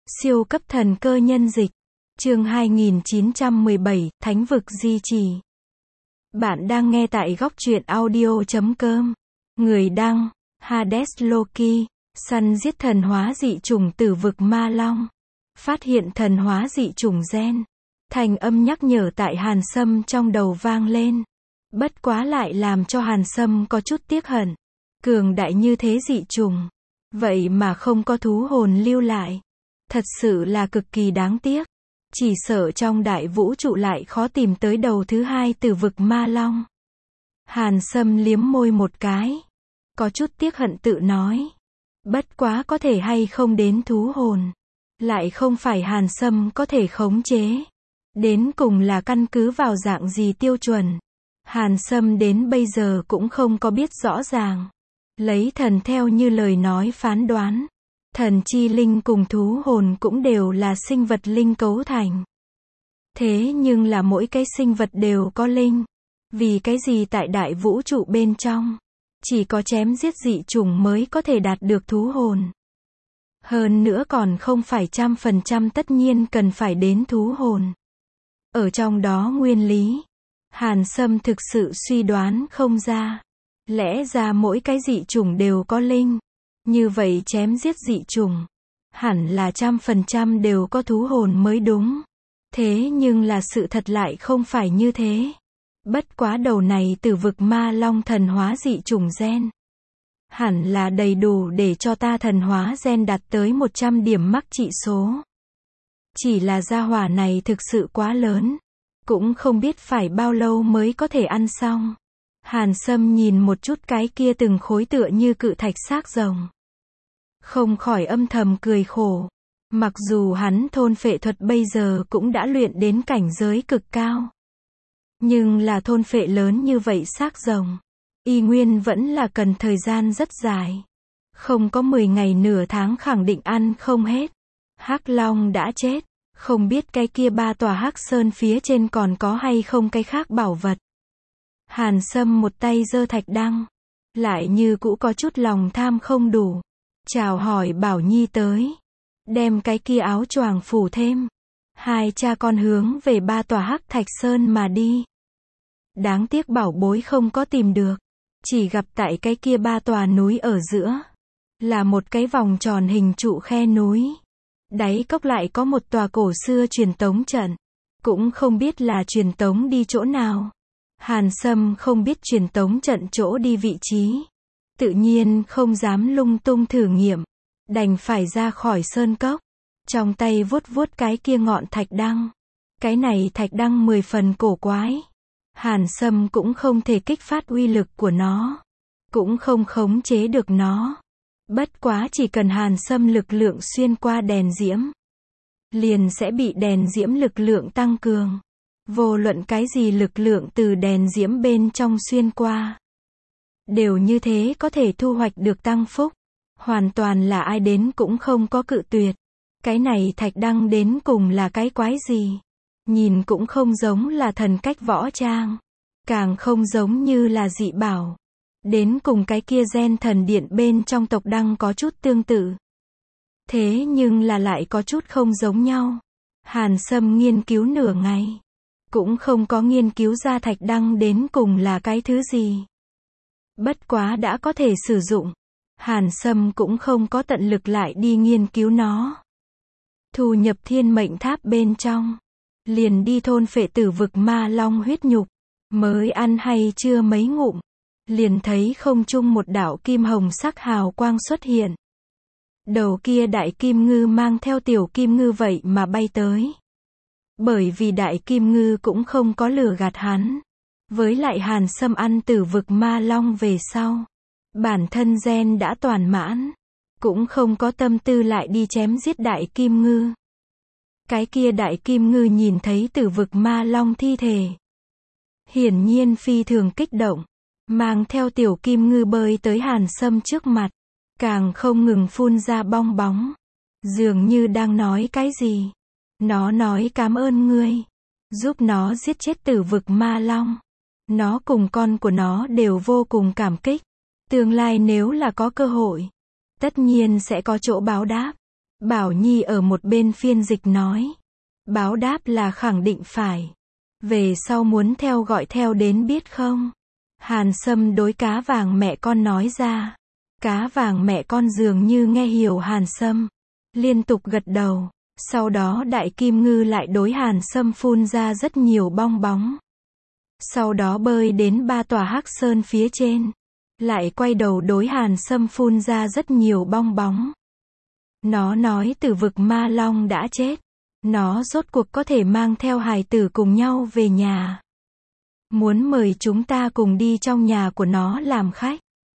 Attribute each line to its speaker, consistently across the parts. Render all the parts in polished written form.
Speaker 1: Siêu cấp thần cơ nhân dịch. Chương 2917, Thánh vực di trì. Bạn đang nghe tại góc truyện audio.com. Người đăng, Hades Loki. Săn giết thần hóa dị chủng tử vực ma long. Phát hiện thần hóa dị chủng gen. Thành âm nhắc nhở tại Hàn Sâm trong đầu vang lên. Bất quá lại làm cho Hàn Sâm có chút tiếc hận. Cường đại như thế dị chủng. Vậy mà không có thú hồn lưu lại. Thật sự là cực kỳ đáng tiếc. Chỉ sợ trong đại vũ trụ lại khó tìm tới đầu thứ hai tử vực ma long. Hàn Sâm liếm môi một cái. Có chút tiếc hận tự nói. Bất quá có thể hay không đến thú hồn. Lại không phải Hàn Sâm có thể khống chế. Đến cùng là căn cứ vào dạng gì tiêu chuẩn. Hàn Sâm đến bây giờ cũng không có biết rõ ràng. Lấy thần theo như lời nói phán đoán. Thần chi linh cùng thú hồn cũng đều là sinh vật linh cấu thành. Thế nhưng là mỗi cái sinh vật đều có linh. Vì cái gì tại đại vũ trụ bên trong, chỉ có chém giết dị chủng mới có thể đạt được thú hồn. Hơn nữa còn không phải 100% tất nhiên cần phải đến thú hồn. Ở trong đó nguyên lý, Hàn Sâm thực sự suy đoán không ra. Lẽ ra mỗi cái dị chủng đều có linh. Như vậy chém giết dị chủng, hẳn là 100% đều có thú hồn mới đúng. Thế nhưng là sự thật lại không phải như thế. Bất quá đầu này tử vực ma long thần hóa dị chủng gen. Hẳn là đầy đủ để cho ta thần hóa gen đạt tới 100 điểm mắc trị số. Chỉ là gia hỏa này thực sự quá lớn. Cũng không biết phải bao lâu mới có thể ăn xong. Hàn Sâm nhìn một chút cái kia từng khối tựa như cự thạch xác rồng. Không khỏi âm thầm cười khổ. Mặc dù hắn thôn phệ thuật bây giờ cũng đã luyện đến cảnh giới cực cao. Nhưng là thôn phệ lớn như vậy xác rồng. Y nguyên vẫn là cần thời gian rất dài. Không có 10 ngày nửa tháng khẳng định ăn không hết. Hắc Long đã chết. Không biết cái kia 3 tòa Hắc Sơn phía trên còn có hay không cái khác bảo vật. Hàn Sâm một tay giơ thạch đăng. Lại như cũ có chút lòng tham không đủ. Chào hỏi Bảo Nhi tới. Đem cái kia áo choàng phủ thêm. Hai cha con hướng về 3 tòa Hắc Thạch Sơn mà đi. Đáng tiếc bảo bối không có tìm được. Chỉ gặp tại cái kia 3 tòa núi ở giữa. Là một cái vòng tròn hình trụ khe núi. Đáy cốc lại có một tòa cổ xưa truyền tống trận. Cũng không biết là truyền tống đi chỗ nào. Hàn Sâm không biết truyền tống trận chỗ đi vị trí. Tự nhiên không dám lung tung thử nghiệm. Đành phải ra khỏi sơn cốc. Trong tay vuốt vuốt cái kia ngọn thạch đăng. Cái này thạch đăng 10 phần cổ quái. Hàn Sâm cũng không thể kích phát uy lực của nó. Cũng không khống chế được nó. Bất quá chỉ cần Hàn Sâm lực lượng xuyên qua đèn diễm. Liền sẽ bị đèn diễm lực lượng tăng cường. Vô luận cái gì lực lượng từ đèn diễm bên trong xuyên qua. Đều như thế có thể thu hoạch được tăng phúc. Hoàn toàn là ai đến cũng không có cự tuyệt. Cái này thạch đăng đến cùng là cái quái gì? Nhìn cũng không giống là thần cách võ trang. Càng không giống như là dị bảo. Đến cùng cái kia gen thần điện bên trong tộc đăng có chút tương tự. Thế nhưng là lại có chút không giống nhau. Hàn Sâm nghiên cứu nửa ngày. Cũng không có nghiên cứu ra thạch đăng đến cùng là cái thứ gì. Bất quá đã có thể sử dụng. Hàn Sâm cũng không có tận lực lại đi nghiên cứu nó. Thu nhập thiên mệnh tháp bên trong. Liền đi thôn phệ tử vực ma long huyết nhục. Mới ăn hay chưa mấy ngụm. Liền thấy không trung một đạo kim hồng sắc hào quang xuất hiện. Đầu kia đại kim ngư mang theo tiểu kim ngư vậy mà bay tới. Bởi vì đại kim ngư cũng không có lừa gạt hắn. Với lại Hàn Sâm ăn tử vực ma long về sau. Bản thân gen đã toàn mãn. Cũng không có tâm tư lại đi chém giết đại kim ngư. Cái kia đại kim ngư nhìn thấy tử vực ma long thi thể. Hiển nhiên phi thường kích động. Mang theo tiểu kim ngư bơi tới Hàn Sâm trước mặt. Càng không ngừng phun ra bong bóng. Dường như đang nói cái gì. Nó nói cảm ơn ngươi. Giúp nó giết chết tử vực ma long. Nó cùng con của nó đều vô cùng cảm kích. Tương lai nếu là có cơ hội. Tất nhiên sẽ có chỗ báo đáp. Bảo Nhi ở một bên phiên dịch nói. Báo đáp là khẳng định phải. Về sau muốn theo gọi theo đến biết không? Hàn Sâm đối cá vàng mẹ con nói ra. Cá vàng mẹ con dường như nghe hiểu Hàn Sâm. Liên tục gật đầu. Sau đó Đại Kim Ngư lại đối Hàn Sâm phun ra rất nhiều bong bóng. Sau đó bơi đến 3 tòa hắc sơn phía trên. Lại quay đầu đối Hàn Sâm phun ra rất nhiều bong bóng. Nó nói Tử Vực Ma Long đã chết. Nó rốt cuộc có thể mang theo hài tử cùng nhau về nhà. Muốn mời chúng ta cùng đi trong nhà của nó làm khách.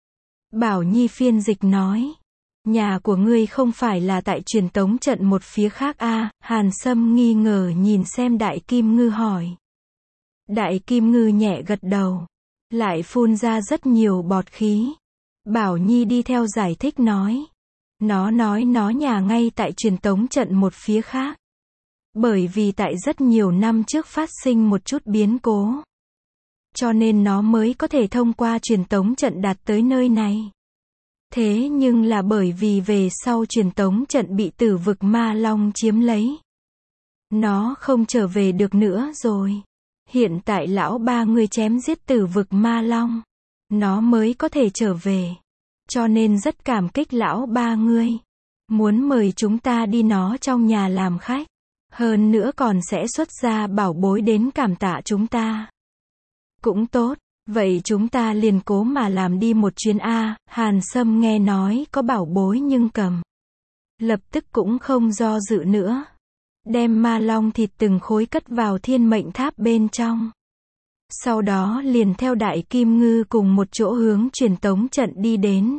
Speaker 1: Bảo Nhi phiên dịch nói. Nhà của ngươi không phải là tại truyền tống trận một phía khác à? Hàn Sâm nghi ngờ nhìn xem Đại Kim Ngư hỏi. Đại Kim Ngư nhẹ gật đầu. Lại phun ra rất nhiều bọt khí. Bảo Nhi đi theo giải thích nói. Nó nói nó nhà ngay tại truyền tống trận một phía khác. Bởi vì tại rất nhiều năm trước phát sinh một chút biến cố. Cho nên nó mới có thể thông qua truyền tống trận đạt tới nơi này. Thế nhưng là bởi vì về sau truyền tống trận bị Tử Vực Ma Long chiếm lấy. Nó không trở về được nữa rồi. Hiện tại lão ba ngươi chém giết Tử Vực Ma Long. Nó mới có thể trở về. Cho nên rất cảm kích lão ba ngươi. Muốn mời chúng ta đi nó trong nhà làm khách. Hơn nữa còn sẽ xuất ra bảo bối đến cảm tạ chúng ta. Cũng tốt, vậy chúng ta liền cố mà làm đi một chuyến a. Hàn Sâm nghe nói có bảo bối nhưng cầm. Lập tức cũng không do dự nữa. Đem ma long thịt từng khối cất vào thiên mệnh tháp bên trong. Sau đó liền theo Đại Kim Ngư cùng một chỗ hướng truyền tống trận đi đến.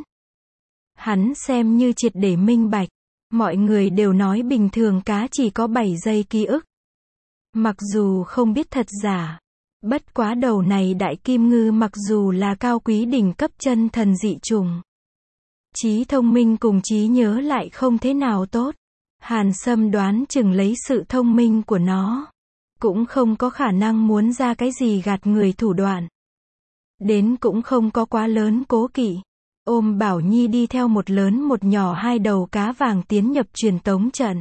Speaker 1: Hắn xem như triệt để minh bạch. Mọi người đều nói bình thường cá chỉ có 7 giây ký ức. Mặc dù không biết thật giả. Bất quá đầu này Đại Kim Ngư mặc dù là cao quý đỉnh cấp chân thần dị chủng. Trí thông minh cùng trí nhớ lại không thế nào tốt. Hàn Sâm đoán chừng lấy sự thông minh của nó. Cũng không có khả năng muốn ra cái gì gạt người thủ đoạn. Đến cũng không có quá lớn cố kỵ. Ôm Bảo Nhi đi theo một lớn một nhỏ hai đầu cá vàng tiến nhập truyền tống trận.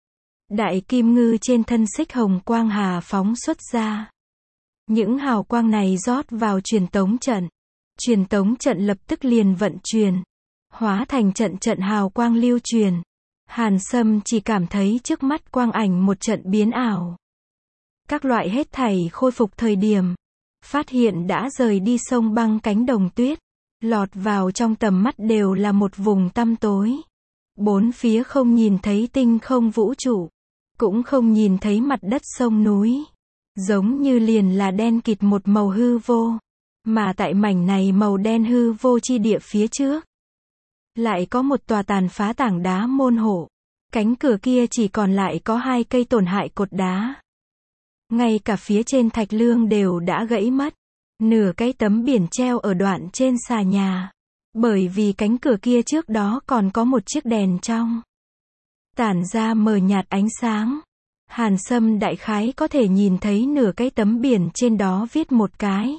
Speaker 1: Đại Kim Ngư trên thân xích hồng quang hà phóng xuất ra. Những hào quang này rót vào truyền tống trận. Truyền tống trận lập tức liền vận chuyển. Hóa thành trận trận hào quang lưu truyền. Hàn Sâm chỉ cảm thấy trước mắt quang ảnh một trận biến ảo. Các loại hết thảy khôi phục thời điểm. Phát hiện đã rời đi sông băng cánh đồng tuyết. Lọt vào trong tầm mắt đều là một vùng tăm tối. Bốn phía không nhìn thấy tinh không vũ trụ. Cũng không nhìn thấy mặt đất sông núi. Giống như liền là đen kịt một màu hư vô. Mà tại mảnh này màu đen hư vô chi địa phía trước. Lại có một tòa tàn phá tảng đá môn hộ. Cánh cửa kia chỉ còn lại có 2 cây tổn hại cột đá. Ngay cả phía trên thạch lương đều đã gãy mất. Nửa cái tấm biển treo ở đoạn trên xà nhà. Bởi vì cánh cửa kia trước đó còn có một chiếc đèn trong. Tản ra mờ nhạt ánh sáng. Hàn Sâm đại khái có thể nhìn thấy nửa cái tấm biển trên đó viết một cái.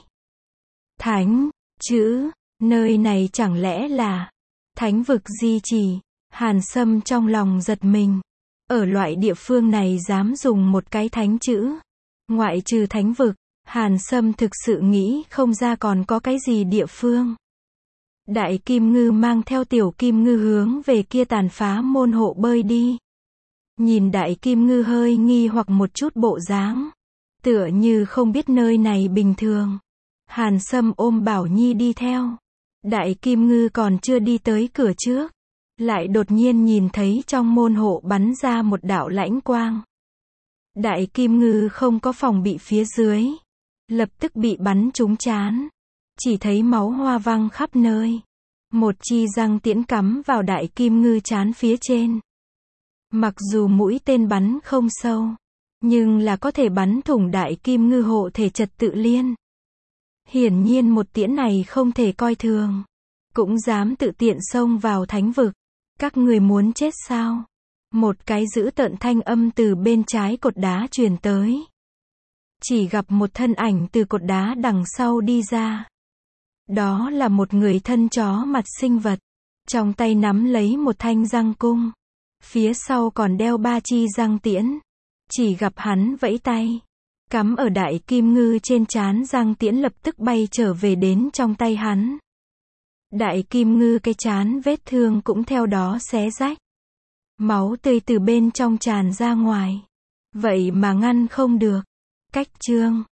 Speaker 1: Thánh, chữ, nơi này chẳng lẽ là Thánh vực di trì. Hàn Sâm trong lòng giật mình. Ở loại địa phương này dám dùng một cái thánh chữ. Ngoại trừ thánh vực. Hàn Sâm thực sự nghĩ không ra còn có cái gì địa phương. Đại Kim Ngư mang theo Tiểu Kim Ngư hướng về kia tàn phá môn hộ bơi đi. Nhìn Đại Kim Ngư hơi nghi hoặc một chút bộ dáng. Tựa như không biết nơi này bình thường. Hàn Sâm ôm Bảo Nhi đi theo. Đại Kim Ngư còn chưa đi tới cửa trước. Lại đột nhiên nhìn thấy trong môn hộ bắn ra một đạo lãnh quang. Đại Kim Ngư không có phòng bị phía dưới. Lập tức bị bắn trúng trán. Chỉ thấy máu hoa văng khắp nơi. Một chi răng tiễn cắm vào Đại Kim Ngư trán phía trên. Mặc dù mũi tên bắn không sâu. Nhưng là có thể bắn thủng Đại Kim Ngư hộ thể trật tự liên. Hiển nhiên một tiễn này không thể coi thường. Cũng dám tự tiện xông vào thánh vực. Các người muốn chết sao? Một cái dữ tợn thanh âm từ bên trái cột đá truyền tới. Chỉ gặp một thân ảnh từ cột đá đằng sau đi ra. Đó là một người thân chó mặt sinh vật. Trong tay nắm lấy một thanh răng cung. Phía sau còn đeo 3 chi răng tiễn. Chỉ gặp hắn vẫy tay, cắm ở đại kim ngư trên trán, răng tiễn lập tức bay trở về đến trong tay hắn. Đại kim ngư cái trán vết thương cũng theo đó xé rách. Máu tươi từ bên trong tràn ra ngoài. Vậy mà ngăn không được. Cách chương